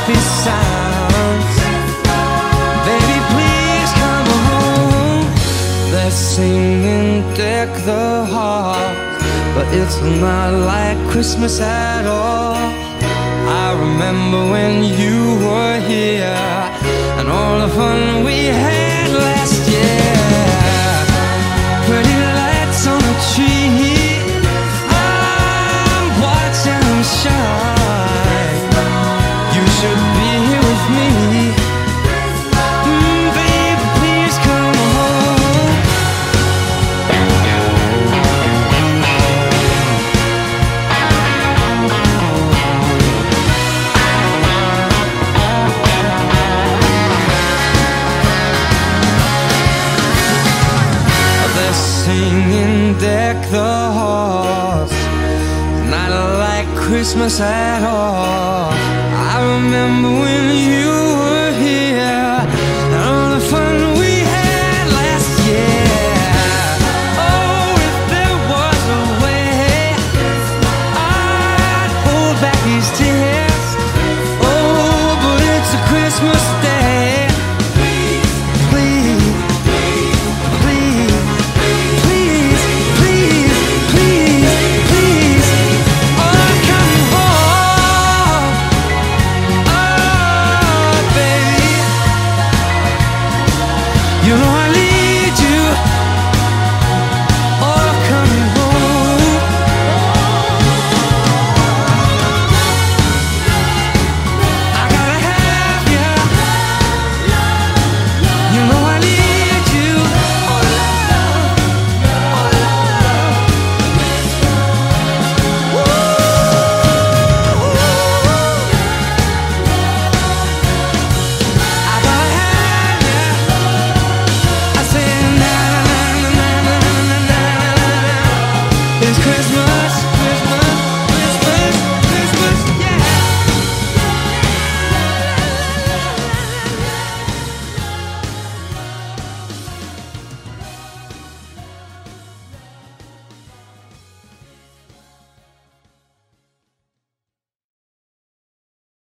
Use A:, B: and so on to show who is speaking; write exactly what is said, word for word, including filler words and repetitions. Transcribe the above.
A: happy sounds. Baby, please come home. They're singing Deck the Halls, but it's not like Christmas at all. I remember when you were here and all the fun we had last year. Pretty lights on the tree, I'm watching them shine. You should be here with me. Mm, baby, please come home. They're singing Deck the Halls, not like Christmas at all. I remember when you were here and all the fun we had last year. Oh, if there was a way, I'd hold back these tears. Oh, but it's a Christmas day. Please, please, please, please, please, please, oh, come home. Oh, baby, you know